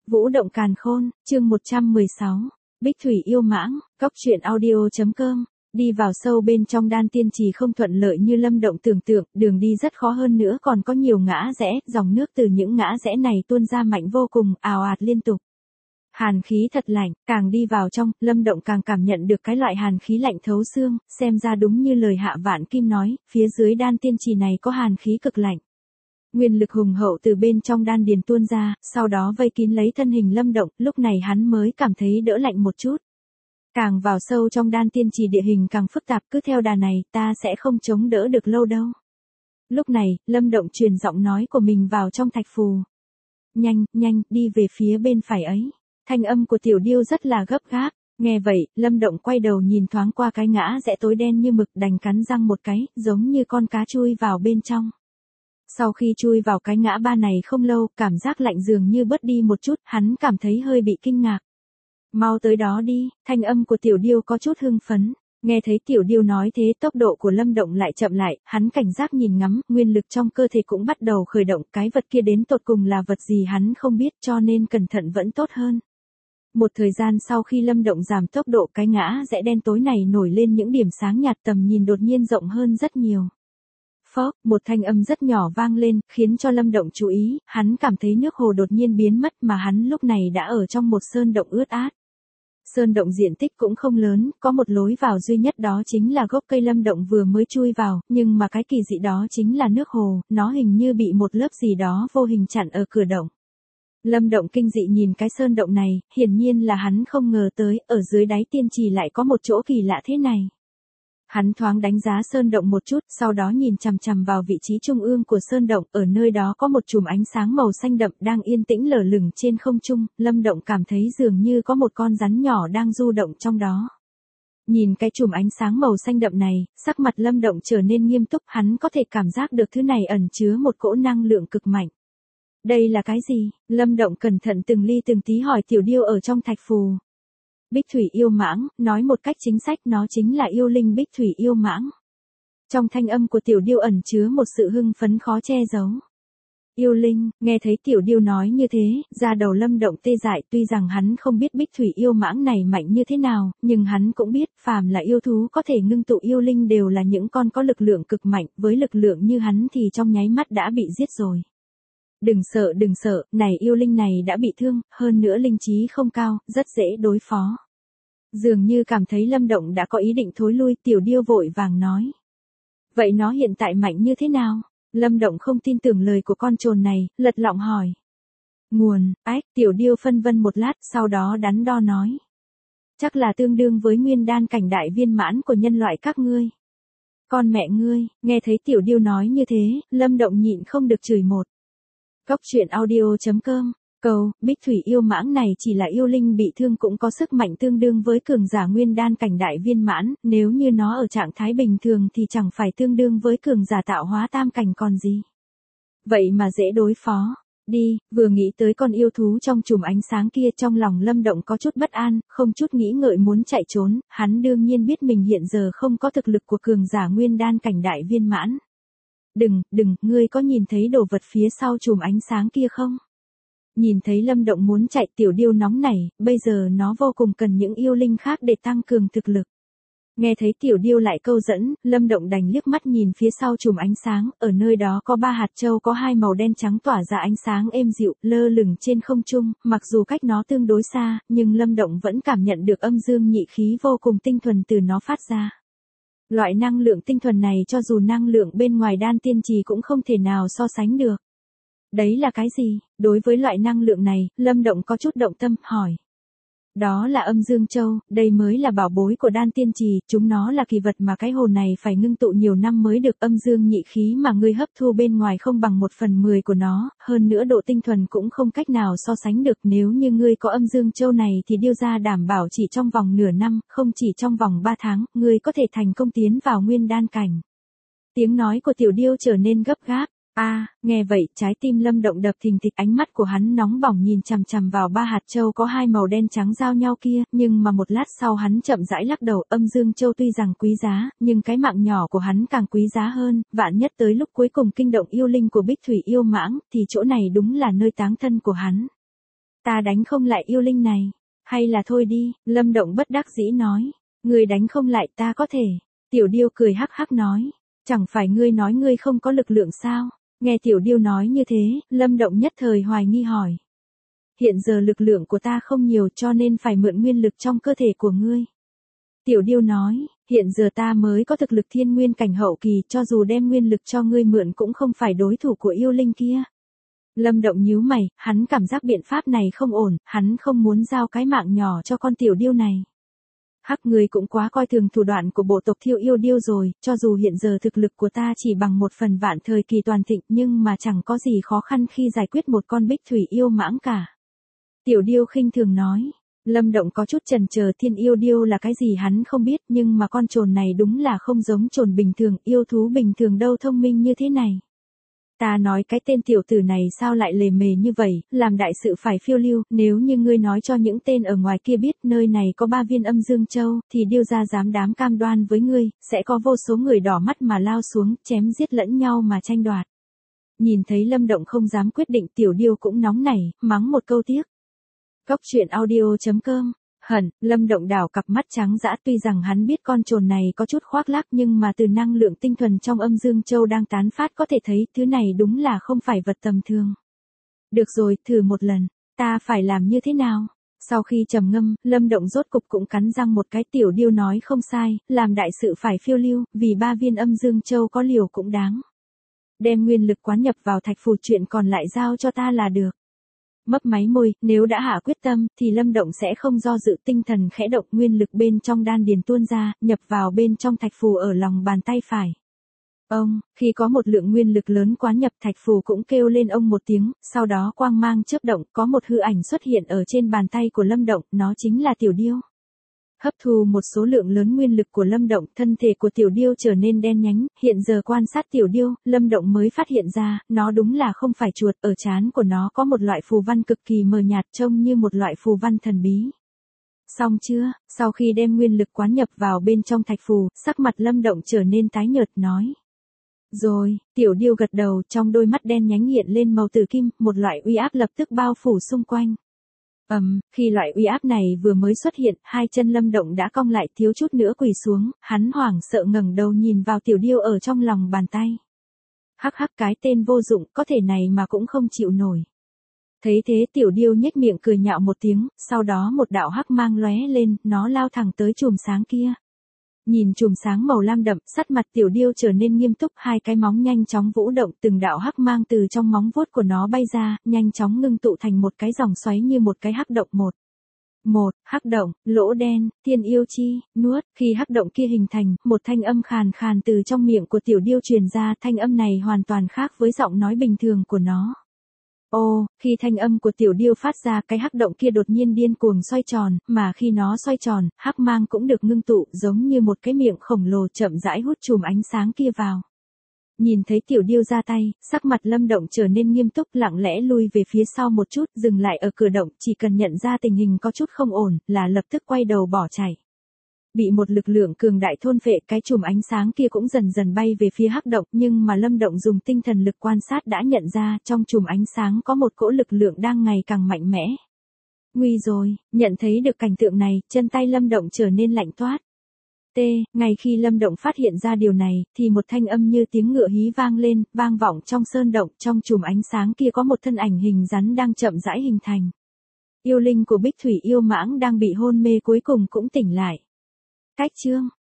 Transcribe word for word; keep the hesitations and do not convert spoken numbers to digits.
Vũ động càn khôn, chương một trăm mười sáu. Bích Thủy yêu mãng, cóc truyện audio.com. Đi vào sâu bên trong đan tiên trì không thuận lợi như Lâm Động tưởng tượng, đường đi rất khó hơn nữa còn có nhiều ngã rẽ, dòng nước từ những ngã rẽ này tuôn ra mạnh vô cùng, ào ạt liên tục. Hàn khí thật lạnh, càng đi vào trong, Lâm Động càng cảm nhận được cái loại hàn khí lạnh thấu xương, xem ra đúng như lời Hạ Vạn Kim nói, phía dưới đan tiên trì này có hàn khí cực lạnh. Nguyên lực hùng hậu từ bên trong đan điền tuôn ra, sau đó vây kín lấy thân hình Lâm Động, lúc này hắn mới cảm thấy đỡ lạnh một chút. Càng vào sâu trong đan tiên trì địa hình càng phức tạp, cứ theo đà này, ta sẽ không chống đỡ được lâu đâu. Lúc này, Lâm Động truyền giọng nói của mình vào trong thạch phù. Nhanh, nhanh, đi về phía bên phải ấy. Thanh âm của Tiểu Điêu rất là gấp gáp. Nghe vậy, Lâm Động quay đầu nhìn thoáng qua cái ngã rẽ tối đen như mực, đành cắn răng một cái, giống như con cá chui vào bên trong. Sau khi chui vào cái ngã ba này không lâu, cảm giác lạnh dường như bớt đi một chút, hắn cảm thấy hơi bị kinh ngạc. Mau tới đó đi, thanh âm của Tiểu Điêu có chút hưng phấn. Nghe thấy Tiểu Điêu nói thế, tốc độ của Lâm Động lại chậm lại, hắn cảnh giác nhìn ngắm, nguyên lực trong cơ thể cũng bắt đầu khởi động, cái vật kia đến tột cùng là vật gì hắn không biết, cho nên cẩn thận vẫn tốt hơn. Một thời gian sau khi Lâm Động giảm tốc độ, cái ngã rẽ đen tối này nổi lên những điểm sáng nhạt, tầm nhìn đột nhiên rộng hơn rất nhiều. Phốc, một thanh âm rất nhỏ vang lên, khiến cho Lâm Động chú ý, hắn cảm thấy nước hồ đột nhiên biến mất mà hắn lúc này đã ở trong một sơn động ướt át. Sơn động diện tích cũng không lớn, có một lối vào duy nhất, đó chính là gốc cây Lâm Động vừa mới chui vào, nhưng mà cái kỳ dị đó chính là nước hồ, nó hình như bị một lớp gì đó vô hình chặn ở cửa động. Lâm Động kinh dị nhìn cái sơn động này, hiển nhiên là hắn không ngờ tới, ở dưới đáy tiên trì lại có một chỗ kỳ lạ thế này. Hắn thoáng đánh giá sơn động một chút, sau đó nhìn chằm chằm vào vị trí trung ương của sơn động, ở nơi đó có một chùm ánh sáng màu xanh đậm đang yên tĩnh lờ lửng trên không trung, Lâm Động cảm thấy dường như có một con rắn nhỏ đang du động trong đó. Nhìn cái chùm ánh sáng màu xanh đậm này, sắc mặt Lâm Động trở nên nghiêm túc, hắn có thể cảm giác được thứ này ẩn chứa một cỗ năng lượng cực mạnh. Đây là cái gì? Lâm Động cẩn thận từng ly từng tí hỏi Tiểu Điêu ở trong thạch phù. Bích Thủy yêu mãng, nói một cách chính xác nó chính là yêu linh Bích Thủy yêu mãng. Trong thanh âm của Tiểu Điêu ẩn chứa một sự hưng phấn khó che giấu. Yêu linh, nghe thấy Tiểu Điêu nói như thế, da đầu Lâm Động tê dại, tuy rằng hắn không biết Bích Thủy yêu mãng này mạnh như thế nào, nhưng hắn cũng biết phàm là yêu thú có thể ngưng tụ yêu linh đều là những con có lực lượng cực mạnh, với lực lượng như hắn thì trong nháy mắt đã bị giết rồi. Đừng sợ đừng sợ, này yêu linh này đã bị thương, hơn nữa linh trí không cao, rất dễ đối phó. Dường như cảm thấy Lâm Động đã có ý định thối lui, Tiểu Điêu vội vàng nói. Vậy nó hiện tại mạnh như thế nào? Lâm Động không tin tưởng lời của con trồn này, lật lọng hỏi. Nguồn, ách, Tiểu Điêu phân vân một lát, sau đó đắn đo nói. Chắc là tương đương với nguyên đan cảnh đại viên mãn của nhân loại các ngươi. Con mẹ ngươi, nghe thấy Tiểu Điêu nói như thế, Lâm Động nhịn không được chửi một. Cóc truyện audio.com, câu, Bích Thủy yêu mãng này chỉ là yêu linh bị thương cũng có sức mạnh tương đương với cường giả nguyên đan cảnh đại viên mãn, nếu như nó ở trạng thái bình thường thì chẳng phải tương đương với cường giả tạo hóa tam cảnh còn gì. Vậy mà dễ đối phó. Đi, vừa nghĩ tới con yêu thú trong chùm ánh sáng kia, trong lòng Lâm Động có chút bất an, không chút nghĩ ngợi muốn chạy trốn, hắn đương nhiên biết mình hiện giờ không có thực lực của cường giả nguyên đan cảnh đại viên mãn. Đừng, đừng, ngươi có nhìn thấy đồ vật phía sau chùm ánh sáng kia không? Nhìn thấy Lâm Động muốn chạy, Tiểu Điêu nóng nảy, bây giờ nó vô cùng cần những yêu linh khác để tăng cường thực lực. Nghe thấy Tiểu Điêu lại câu dẫn, Lâm Động đành liếc mắt nhìn phía sau chùm ánh sáng, ở nơi đó có ba hạt châu có hai màu đen trắng tỏa ra ánh sáng êm dịu, lơ lửng trên không trung, mặc dù cách nó tương đối xa, nhưng Lâm Động vẫn cảm nhận được âm dương nhị khí vô cùng tinh thuần từ nó phát ra. Loại năng lượng tinh thuần này cho dù năng lượng bên ngoài đan tiên trì cũng không thể nào so sánh được. Đấy là cái gì? Đối với loại năng lượng này, Lâm Động có chút động tâm, hỏi. Đó là âm dương châu, đây mới là bảo bối của đan tiên trì, chúng nó là kỳ vật mà cái hồ này phải ngưng tụ nhiều năm mới được, âm dương nhị khí mà ngươi hấp thu bên ngoài không bằng một phần mười của nó, hơn nữa độ tinh thuần cũng không cách nào so sánh được, nếu như ngươi có âm dương châu này thì Điêu gia đảm bảo chỉ trong vòng nửa năm, không chỉ trong vòng ba tháng, ngươi có thể thành công tiến vào nguyên đan cảnh. Tiếng nói của Tiểu Điêu trở nên gấp gáp. A, à, nghe vậy, trái tim Lâm Động đập thình thịch, ánh mắt của hắn nóng bỏng nhìn chằm chằm vào ba hạt châu có hai màu đen trắng giao nhau kia, nhưng mà một lát sau hắn chậm rãi lắc đầu, âm dương châu tuy rằng quý giá, nhưng cái mạng nhỏ của hắn càng quý giá hơn, vạn nhất tới lúc cuối cùng kinh động yêu linh của Bích Thủy yêu mãng, thì chỗ này đúng là nơi táng thân của hắn. Ta đánh không lại yêu linh này. Hay là thôi đi, Lâm Động bất đắc dĩ nói. Ngươi đánh không lại ta có thể. Tiểu Điêu cười hắc hắc nói. Chẳng phải ngươi nói ngươi không có lực lượng sao? Nghe Tiểu Điêu nói như thế, Lâm Động nhất thời hoài nghi hỏi. Hiện giờ lực lượng của ta không nhiều cho nên phải mượn nguyên lực trong cơ thể của ngươi. Tiểu Điêu nói, hiện giờ ta mới có thực lực thiên nguyên cảnh hậu kỳ, cho dù đem nguyên lực cho ngươi mượn cũng không phải đối thủ của yêu linh kia. Lâm Động nhíu mày, hắn cảm giác biện pháp này không ổn, hắn không muốn giao cái mạng nhỏ cho con Tiểu Điêu này. Hắc, ngươi cũng quá coi thường thủ đoạn của bộ tộc Thiêu Yêu Điêu rồi, cho dù hiện giờ thực lực của ta chỉ bằng một phần vạn thời kỳ toàn thịnh nhưng mà chẳng có gì khó khăn khi giải quyết một con bích thủy yêu mãng cả. Tiểu Điêu khinh thường nói. Lâm Động có chút chần chờ, thiên yêu điêu là cái gì hắn không biết, nhưng mà con trồn này đúng là không giống trồn bình thường, yêu thú bình thường đâu thông minh như thế này. Ta nói cái tên tiểu tử này sao lại lề mề như vậy, làm đại sự phải phiêu lưu, nếu như ngươi nói cho những tên ở ngoài kia biết nơi này có ba viên âm dương châu, thì điêu ra dám đám cam đoan với ngươi, sẽ có vô số người đỏ mắt mà lao xuống, chém giết lẫn nhau mà tranh đoạt. Nhìn thấy Lâm Động không dám quyết định, Tiểu Điêu cũng nóng nảy, mắng một câu tiếc. Góc truyện audio chấm com. Hận, Lâm Động đảo cặp mắt trắng dã, tuy rằng hắn biết con trồn này có chút khoác lác nhưng mà từ năng lượng tinh thuần trong âm dương châu đang tán phát có thể thấy thứ này đúng là không phải vật tầm thường. Được rồi, thử một lần, ta phải làm như thế nào? Sau khi trầm ngâm, Lâm Động rốt cục cũng cắn răng một cái. Tiểu Điêu nói không sai, làm đại sự phải phiêu lưu, vì ba viên âm dương châu có liều cũng đáng. Đem nguyên lực quán nhập vào thạch phù, chuyện còn lại giao cho ta là được. Mấp máy môi, nếu đã hạ quyết tâm, thì Lâm Động sẽ không do dự, tinh thần khẽ động, nguyên lực bên trong đan điền tuôn ra, nhập vào bên trong thạch phù ở lòng bàn tay phải. Ông, khi có một lượng nguyên lực lớn quán nhập, thạch phù cũng kêu lên ông một tiếng, sau đó quang mang chớp động, có một hư ảnh xuất hiện ở trên bàn tay của Lâm Động, nó chính là Tiểu Điêu. Hấp thu một số lượng lớn nguyên lực của Lâm Động, thân thể của Tiểu Điêu trở nên đen nhánh, hiện giờ quan sát Tiểu Điêu, Lâm Động mới phát hiện ra, nó đúng là không phải chuột, ở trán của nó có một loại phù văn cực kỳ mờ nhạt, trông như một loại phù văn thần bí. Xong chưa? Sau khi đem nguyên lực quán nhập vào bên trong thạch phù, sắc mặt Lâm Động trở nên tái nhợt nói. Rồi, Tiểu Điêu gật đầu, trong đôi mắt đen nhánh hiện lên màu tử kim, một loại uy áp lập tức bao phủ xung quanh. Ầm, um, khi loại uy áp này vừa mới xuất hiện, hai chân Lâm Động đã cong lại, thiếu chút nữa quỳ xuống, hắn hoảng sợ ngẩng đầu nhìn vào Tiểu Điêu ở trong lòng bàn tay. Hắc hắc, cái tên vô dụng, có thể này mà cũng không chịu nổi. Thấy thế Tiểu Điêu nhếch miệng cười nhạo một tiếng, sau đó một đạo hắc mang lóe lên, nó lao thẳng tới chùm sáng kia. Nhìn chùm sáng màu lam đậm, sắc mặt Tiểu Điêu trở nên nghiêm túc, hai cái móng nhanh chóng vũ động, từng đạo hắc mang từ trong móng vuốt của nó bay ra, nhanh chóng ngưng tụ thành một cái dòng xoáy như một cái hắc động. Một, một, hắc động, lỗ đen, thiên yêu chi, nuốt. Khi hắc động kia hình thành, một thanh âm khàn khàn từ trong miệng của Tiểu Điêu truyền ra, thanh âm này hoàn toàn khác với giọng nói bình thường của nó. Ô, khi thanh âm của Tiểu Điêu phát ra, cái hắc động kia đột nhiên điên cuồng xoay tròn, mà khi nó xoay tròn, hắc mang cũng được ngưng tụ, giống như một cái miệng khổng lồ chậm rãi hút chùm ánh sáng kia vào. Nhìn thấy Tiểu Điêu ra tay, sắc mặt Lâm Động trở nên nghiêm túc, lặng lẽ lui về phía sau một chút, dừng lại ở cửa động, chỉ cần nhận ra tình hình có chút không ổn, là lập tức quay đầu bỏ chạy. Bị một lực lượng cường đại thôn phệ, cái chùm ánh sáng kia cũng dần dần bay về phía hắc động, nhưng mà Lâm Động dùng tinh thần lực quan sát đã nhận ra, trong chùm ánh sáng có một cỗ lực lượng đang ngày càng mạnh mẽ. Nguy rồi, nhận thấy được cảnh tượng này, chân tay Lâm Động trở nên lạnh toát. T, ngay khi Lâm Động phát hiện ra điều này, thì một thanh âm như tiếng ngựa hí vang lên, vang vọng trong sơn động, trong chùm ánh sáng kia có một thân ảnh hình rắn đang chậm rãi hình thành. Yêu linh của Bích Thủy Yêu Mãng đang bị hôn mê cuối cùng cũng tỉnh lại. Cách chương